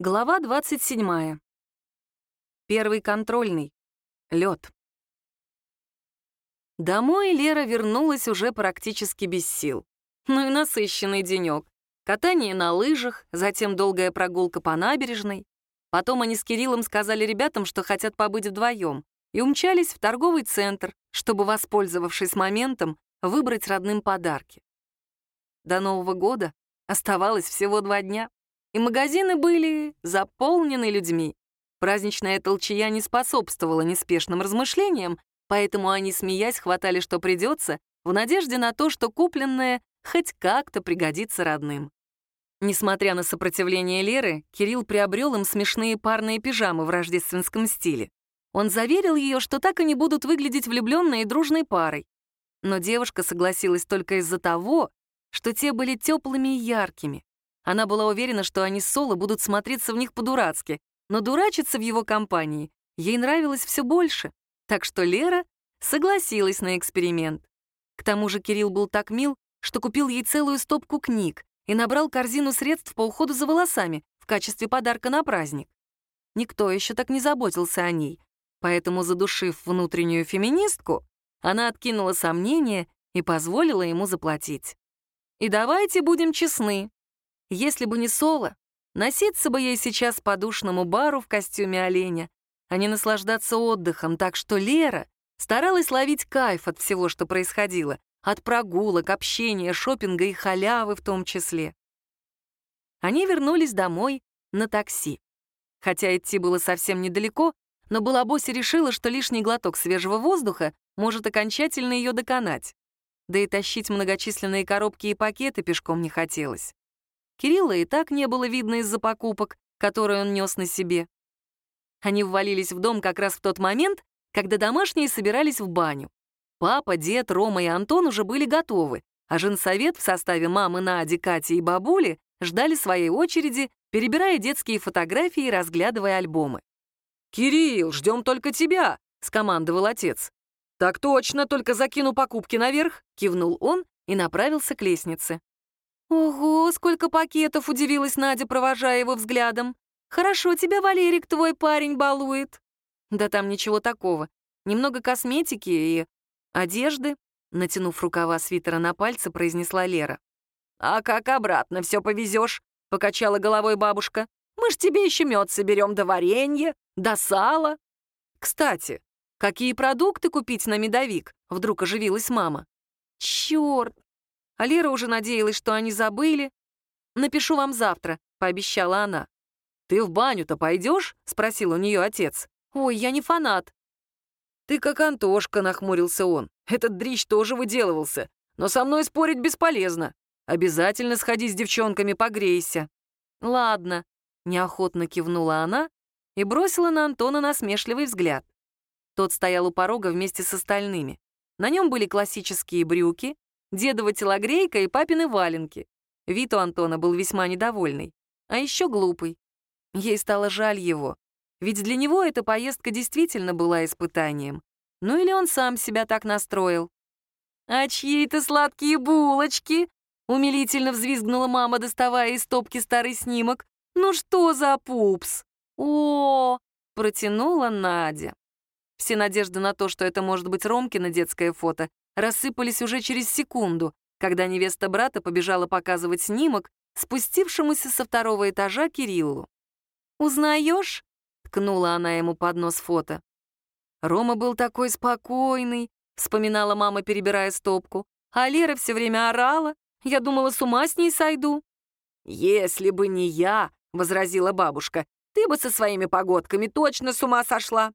Глава 27. Первый контрольный. Лёд. Домой Лера вернулась уже практически без сил. Ну и насыщенный денёк. Катание на лыжах, затем долгая прогулка по набережной. Потом они с Кириллом сказали ребятам, что хотят побыть вдвоем, и умчались в торговый центр, чтобы, воспользовавшись моментом, выбрать родным подарки. До Нового года оставалось всего 2 дня. И магазины были заполнены людьми. Праздничная толчая не способствовала неспешным размышлениям, поэтому они, смеясь, хватали, что придется, в надежде на то, что купленное хоть как-то пригодится родным. Несмотря на сопротивление Леры, Кирилл приобрел им смешные парные пижамы в рождественском стиле. Он заверил ее, что так они будут выглядеть влюбленной и дружной парой. Но девушка согласилась только из-за того, что те были теплыми и яркими. Она была уверена, что они с Соло будут смотреться в них по-дурацки, но дурачиться в его компании ей нравилось все больше, так что Лера согласилась на эксперимент. К тому же Кирилл был так мил, что купил ей целую стопку книг и набрал корзину средств по уходу за волосами в качестве подарка на праздник. Никто еще так не заботился о ней, поэтому, задушив внутреннюю феминистку, она откинула сомнения и позволила ему заплатить. И давайте будем честны. Если бы не Соло, носиться бы ей сейчас по душному бару в костюме оленя, а не наслаждаться отдыхом, так что Лера старалась ловить кайф от всего, что происходило, от прогулок, общения, шопинга и халявы в том числе. Они вернулись домой на такси. Хотя идти было совсем недалеко, но Балабоси решила, что лишний глоток свежего воздуха может окончательно ее доконать. Да и тащить многочисленные коробки и пакеты пешком не хотелось. Кирилла и так не было видно из-за покупок, которые он нес на себе. Они ввалились в дом как раз в тот момент, когда домашние собирались в баню. Папа, дед, Рома и Антон уже были готовы, а женсовет в составе мамы, Нади, Кати и бабули ждали своей очереди, перебирая детские фотографии и разглядывая альбомы. «Кирилл, ждем только тебя!» — скомандовал отец. «Так точно, только закину покупки наверх!» — кивнул он и направился к лестнице. «Ого, сколько пакетов!» — удивилась Надя, провожая его взглядом. «Хорошо тебя Валерик, твой парень, балует». «Да там ничего такого. Немного косметики и одежды», — натянув рукава свитера на пальцы, произнесла Лера. «А как обратно все повезешь?» — покачала головой бабушка. «Мы ж тебе еще мед соберем, да варенье, да сало». «Кстати, какие продукты купить на медовик?» — вдруг оживилась мама. «Черт!» А Лера уже надеялась, что они забыли. «Напишу вам завтра», — пообещала она. «Ты в баню-то пойдешь?» — спросил у нее отец. «Ой, я не фанат». «Ты как Антошка», — нахмурился он. «Этот дрищ тоже выделывался. Но со мной спорить бесполезно. Обязательно сходи с девчонками, погрейся». «Ладно», — неохотно кивнула она и бросила на Антона насмешливый взгляд. Тот стоял у порога вместе с остальными. На нем были классические брюки, дедова телогрейка и папины валенки. Вид у Антона был весьма недовольный, а еще глупый. Ей стало жаль его, ведь для него эта поездка действительно была испытанием. Ну или он сам себя так настроил. «А чьи-то сладкие булочки?» — умилительно взвизгнула мама, доставая из стопки старый снимок. «Ну что за пупс?» «О!» — протянула Надя. Все надежды на то, что это может быть Ромкино детское фото, рассыпались уже через секунду, когда невеста брата побежала показывать снимок спустившемуся со 2-го этажа Кириллу. «Узнаешь?» — ткнула она ему под нос фото. «Рома был такой спокойный», — вспоминала мама, перебирая стопку. «А Лера все время орала. Я думала, с ума с ней сойду». «Если бы не я», — возразила бабушка, «ты бы со своими погодками точно с ума сошла».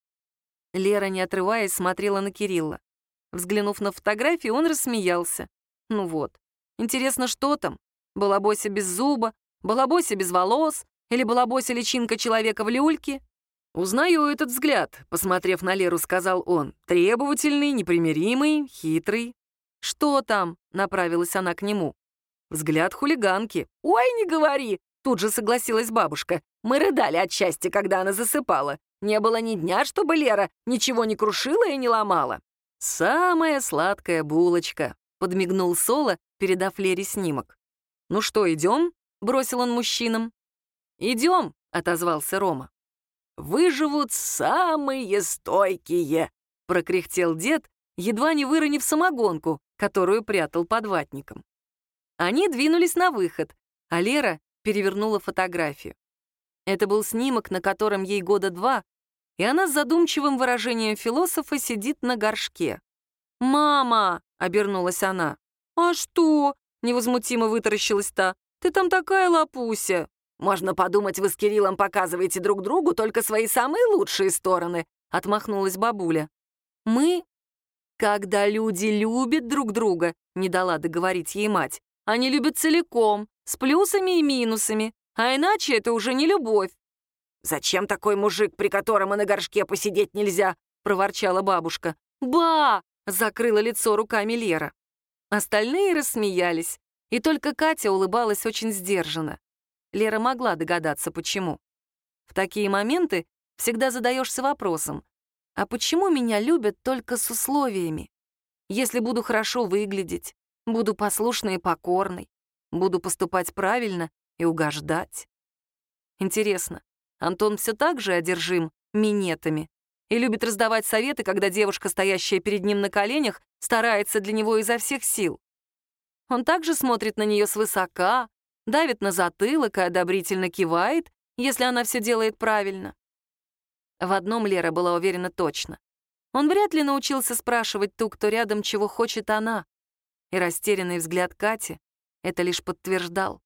Лера, не отрываясь, смотрела на Кирилла. Взглянув на фотографии, он рассмеялся. Ну вот, интересно, что там? Балабося без зуба, балабося без волос или балабося личинка человека в люльке? «Узнаю этот взгляд», — посмотрев на Леру, сказал он. «Требовательный, непримиримый, хитрый». «Что там?» — направилась она к нему. «Взгляд хулиганки». «Ой, не говори!» — тут же согласилась бабушка. «Мы рыдали от счастья, когда она засыпала. Не было ни дня, чтобы Лера ничего не крушила и не ломала». «Самая сладкая булочка», — подмигнул Соло, передав Лере снимок. «Ну что, идем?» — бросил он мужчинам. «Идем», отозвался Рома. «Выживут самые стойкие», — прокряхтел дед, едва не выронив самогонку, которую прятал под ватником. Они двинулись на выход, а Лера перевернула фотографию. Это был снимок, на котором ей года 2, и она с задумчивым выражением философа сидит на горшке. «Мама!» — обернулась она. «А что?» — невозмутимо вытаращилась та. «Ты там такая лапуся!» «Можно подумать, вы с Кириллом показываете друг другу только свои самые лучшие стороны», — отмахнулась бабуля. «Мы, когда люди любят друг друга», — не дала договорить ей мать, «они любят целиком, с плюсами и минусами, а иначе это уже не любовь». «Зачем такой мужик, при котором и на горшке посидеть нельзя?» — проворчала бабушка. «Ба!» — закрыла лицо руками Лера. Остальные рассмеялись, и только Катя улыбалась очень сдержанно. Лера могла догадаться, почему. В такие моменты всегда задаешься вопросом, а почему меня любят только с условиями? Если буду хорошо выглядеть, буду послушной и покорной, буду поступать правильно и угождать. Интересно, Антон все так же одержим минетами и любит раздавать советы, когда девушка, стоящая перед ним на коленях, старается для него изо всех сил? Он также смотрит на нее свысока, давит на затылок и одобрительно кивает, если она все делает правильно. В одном Лера была уверена точно. Он вряд ли научился спрашивать ту, кто рядом, чего хочет она, и растерянный взгляд Кати это лишь подтверждал.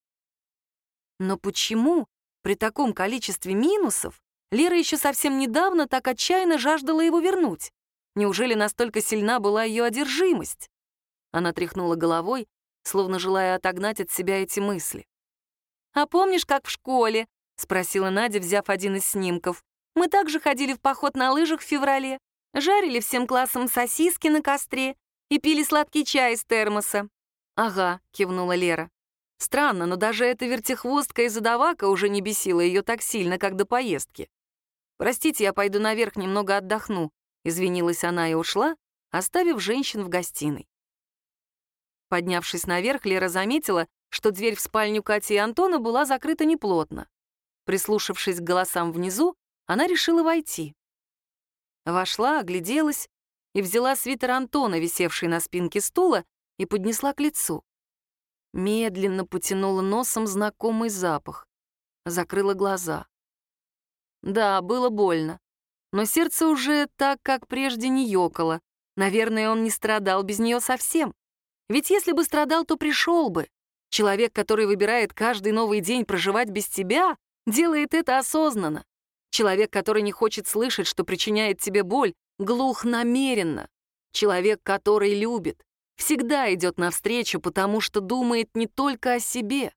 Но почему при таком количестве минусов Лера еще совсем недавно так отчаянно жаждала его вернуть? Неужели настолько сильна была ее одержимость? Она тряхнула головой, словно желая отогнать от себя эти мысли. «А помнишь, как в школе?» — спросила Надя, взяв один из снимков. «Мы также ходили в поход на лыжах в феврале, жарили всем классом сосиски на костре и пили сладкий чай из термоса». «Ага», — кивнула Лера. Странно, но даже эта вертихвостка и задавака уже не бесила ее так сильно, как до поездки. «Простите, я пойду наверх немного отдохну», — извинилась она и ушла, оставив женщин в гостиной. Поднявшись наверх, Лера заметила, что дверь в спальню Кати и Антона была закрыта неплотно. Прислушавшись к голосам внизу, она решила войти. Вошла, огляделась и взяла свитер Антона, висевший на спинке стула, и поднесла к лицу. Медленно потянула носом знакомый запах. Закрыла глаза. Да, было больно. Но сердце уже так, как прежде, не ёкало. Наверное, он не страдал без нее совсем. Ведь если бы страдал, то пришел бы. Человек, который выбирает каждый новый день проживать без тебя, делает это осознанно. Человек, который не хочет слышать, что причиняет тебе боль, глух намеренно. Человек, который любит, всегда идет навстречу, потому что думает не только о себе.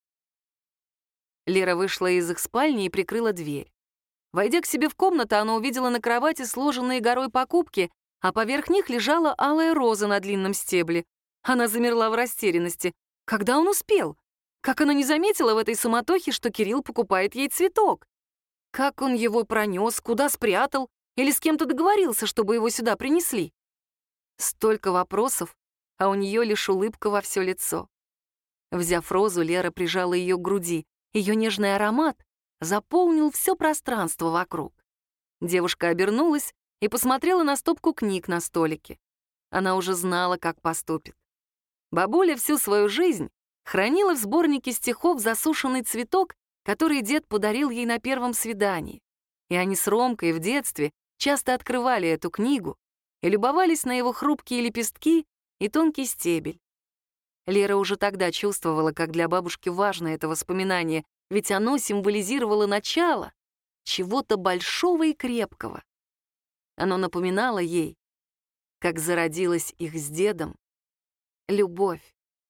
Лера вышла из их спальни и прикрыла дверь. Войдя к себе в комнату, она увидела на кровати сложенные горой покупки, а поверх них лежала алая роза на длинном стебле. Она замерла в растерянности. Когда он успел? Как она не заметила в этой суматохе, что Кирилл покупает ей цветок? Как он его пронес, куда спрятал? Или с кем-то договорился, чтобы его сюда принесли? Столько вопросов, а у нее лишь улыбка во все лицо. Взяв розу, Лера прижала ее к груди. Ее нежный аромат заполнил все пространство вокруг. Девушка обернулась и посмотрела на стопку книг на столике. Она уже знала, как поступит. Бабуля всю свою жизнь хранила в сборнике стихов засушенный цветок, который дед подарил ей на первом свидании. И они с Ромкой в детстве часто открывали эту книгу и любовались на его хрупкие лепестки и тонкий стебель. Лера уже тогда чувствовала, как для бабушки важно это воспоминание, ведь оно символизировало начало чего-то большого и крепкого. Оно напоминало ей, как зародилась их с дедом любовь.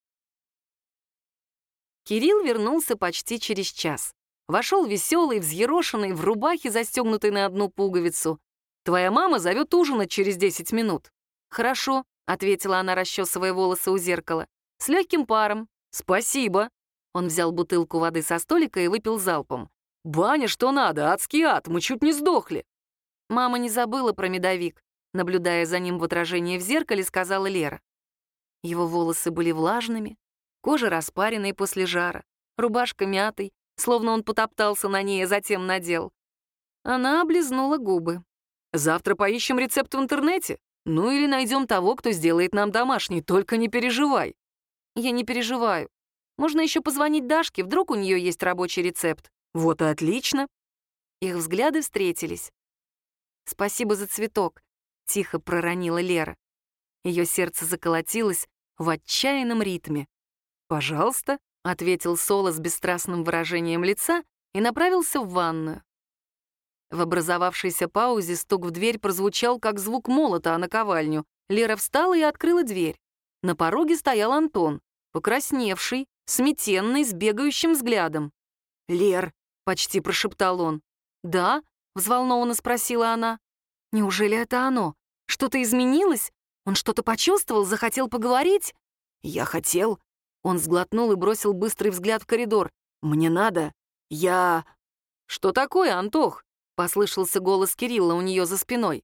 Кирилл вернулся почти через час. Вошел веселый, взъерошенный, в рубахе, застегнутой на одну пуговицу. «Твоя мама зовет ужинать через 10 минут». «Хорошо», — ответила она, расчесывая волосы у зеркала. «С легким паром». «Спасибо». Он взял бутылку воды со столика и выпил залпом. «Баня, что надо, адский ад, мы чуть не сдохли». Мама не забыла про медовик. Наблюдая за ним в отражении в зеркале, сказала Лера. Его волосы были влажными, кожа распаренной после жара, рубашка мятой, словно он потоптался на ней, а затем надел. Она облизнула губы. «Завтра поищем рецепт в интернете. Ну или найдем того, кто сделает нам домашний, только не переживай». «Я не переживаю. Можно еще позвонить Дашке, вдруг у нее есть рабочий рецепт». «Вот и отлично». Их взгляды встретились. «Спасибо за цветок», — тихо проронила Лера. Ее сердце заколотилось в отчаянном ритме. «Пожалуйста», — ответил Соло с бесстрастным выражением лица и направился в ванную. В образовавшейся паузе стук в дверь прозвучал, как звук молота о наковальню. Лера встала и открыла дверь. На пороге стоял Антон, покрасневший, сметенный, с бегающим взглядом. «Лер», — почти прошептал он. «Да?» — взволнованно спросила она. «Неужели это оно? Что-то изменилось? Он что-то почувствовал, захотел поговорить?» «Я хотел». Он сглотнул и бросил быстрый взгляд в коридор. «Мне надо. Я...» «Что такое, Антох?» — послышался голос Кирилла у нее за спиной.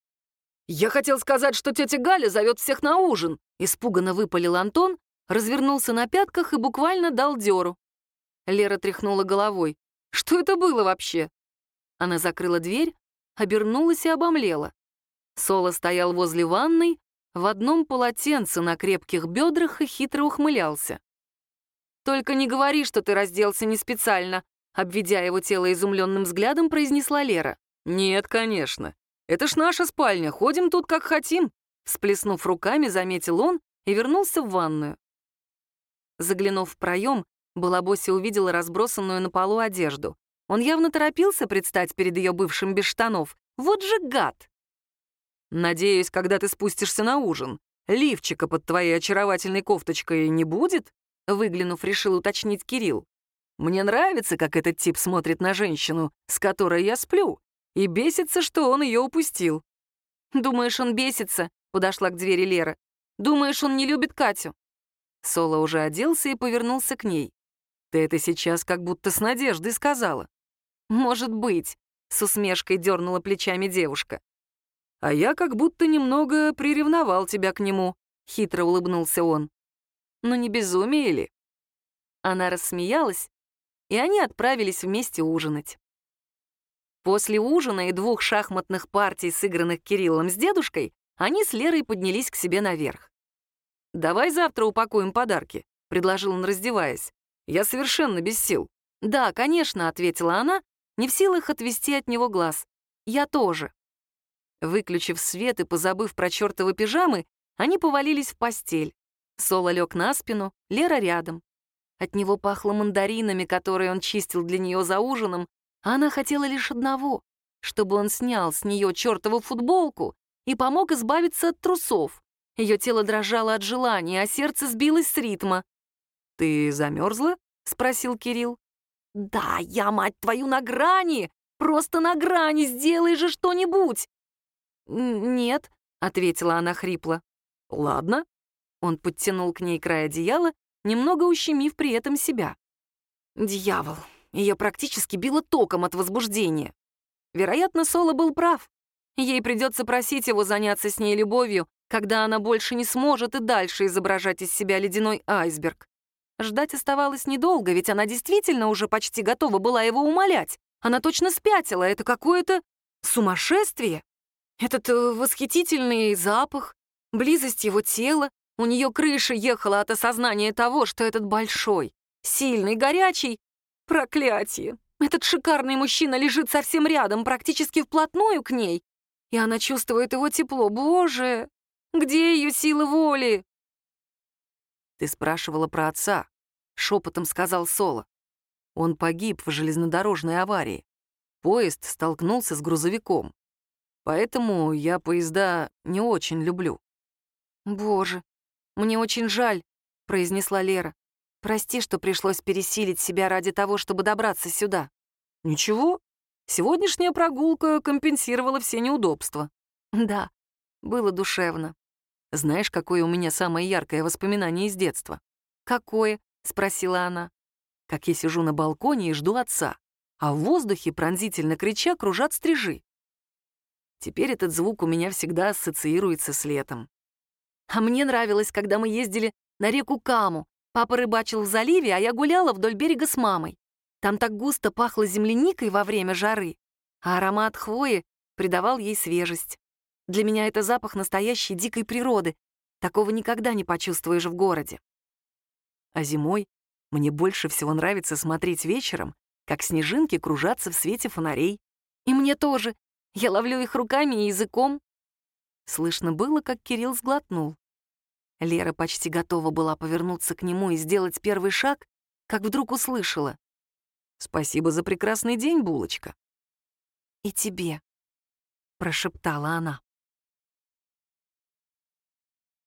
«Я хотел сказать, что тетя Галя зовет всех на ужин», — испуганно выпалил Антон, развернулся на пятках и буквально дал дёру. Лера тряхнула головой. «Что это было вообще?» Она закрыла дверь, обернулась и обомлела. Соло стоял возле ванной, в одном полотенце на крепких бедрах и хитро ухмылялся. «Только не говори, что ты разделся не специально», обведя его тело изумленным взглядом, произнесла Лера. «Нет, конечно. Это ж наша спальня, ходим тут как хотим», всплеснув руками, заметил он и вернулся в ванную. Заглянув в проем, Балабося увидела разбросанную на полу одежду. Он явно торопился предстать перед ее бывшим без штанов. Вот же гад! «Надеюсь, когда ты спустишься на ужин, лифчика под твоей очаровательной кофточкой не будет?» Выглянув, решил уточнить Кирилл. «Мне нравится, как этот тип смотрит на женщину, с которой я сплю, и бесится, что он ее упустил». «Думаешь, он бесится?» — подошла к двери Лера. «Думаешь, он не любит Катю?» Соло уже оделся и повернулся к ней. «Ты это сейчас как будто с надеждой сказала». «Может быть», — с усмешкой дернула плечами девушка. «А я как будто немного приревновал тебя к нему», — хитро улыбнулся он. «Ну не безумие ли?» Она рассмеялась, и они отправились вместе ужинать. После ужина и 2 шахматных партий, сыгранных Кириллом с дедушкой, они с Лерой поднялись к себе наверх. «Давай завтра упакуем подарки», — предложил он, раздеваясь. «Я совершенно без сил». «Да, конечно», — ответила она, не в силах отвести от него глаз. «Я тоже». Выключив свет и позабыв про чертовы пижамы, они повалились в постель. Соло лег на спину, Лера рядом. От него пахло мандаринами, которые он чистил для нее за ужином, а она хотела лишь одного — чтобы он снял с нее чертову футболку и помог избавиться от трусов. Ее тело дрожало от желания, а сердце сбилось с ритма. «Ты замерзла?» — спросил Кирилл. «Да, я, мать твою, на грани! Просто на грани! Сделай же что-нибудь!» «Нет», — ответила она хрипло. «Ладно». Он подтянул к ней край одеяла, немного ущемив при этом себя. Дьявол, ее практически било током от возбуждения. Вероятно, Соло был прав. Ей придется просить его заняться с ней любовью, когда она больше не сможет и дальше изображать из себя ледяной айсберг. Ждать оставалось недолго, ведь она действительно уже почти готова была его умолять. Она точно спятила, это какое-то сумасшествие. Этот восхитительный запах, близость его тела, у нее крыша ехала от осознания того, что этот большой, сильный, горячий. Проклятие! Этот шикарный мужчина лежит совсем рядом, практически вплотную к ней, и она чувствует его тепло. Боже, где ее сила воли? «Ты спрашивала про отца», — шепотом сказал Соло. «Он погиб в железнодорожной аварии. Поезд столкнулся с грузовиком. Поэтому я поезда не очень люблю». «Боже, мне очень жаль», — произнесла Лера. «Прости, что пришлось пересилить себя ради того, чтобы добраться сюда». «Ничего, сегодняшняя прогулка компенсировала все неудобства». «Да, было душевно». «Знаешь, какое у меня самое яркое воспоминание из детства?» «Какое?» — спросила она. «Как я сижу на балконе и жду отца, а в воздухе, пронзительно крича, кружат стрижи. Теперь этот звук у меня всегда ассоциируется с летом. А мне нравилось, когда мы ездили на реку Каму. Папа рыбачил в заливе, а я гуляла вдоль берега с мамой. Там так густо пахло земляникой во время жары, а аромат хвои придавал ей свежесть. Для меня это запах настоящей дикой природы. Такого никогда не почувствуешь в городе. А зимой мне больше всего нравится смотреть вечером, как снежинки кружатся в свете фонарей. И мне тоже. Я ловлю их руками и языком. Слышно было, как Кирилл сглотнул. Лера почти готова была повернуться к нему и сделать первый шаг, как вдруг услышала: «Спасибо за прекрасный день, булочка». «И тебе», — прошептала она.